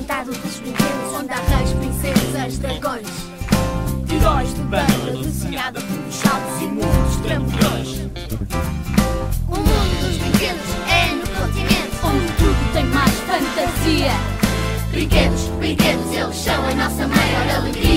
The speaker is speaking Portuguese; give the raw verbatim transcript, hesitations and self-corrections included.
encantado dos brinquedos, onde há reis, princesas, dragões, heróis de banda desenhada por saltos e mundos trambolhões. O mundo dos brinquedos é no continente onde tudo tem mais fantasia. Brinquedos, brinquedos, eles são a nossa maior alegria.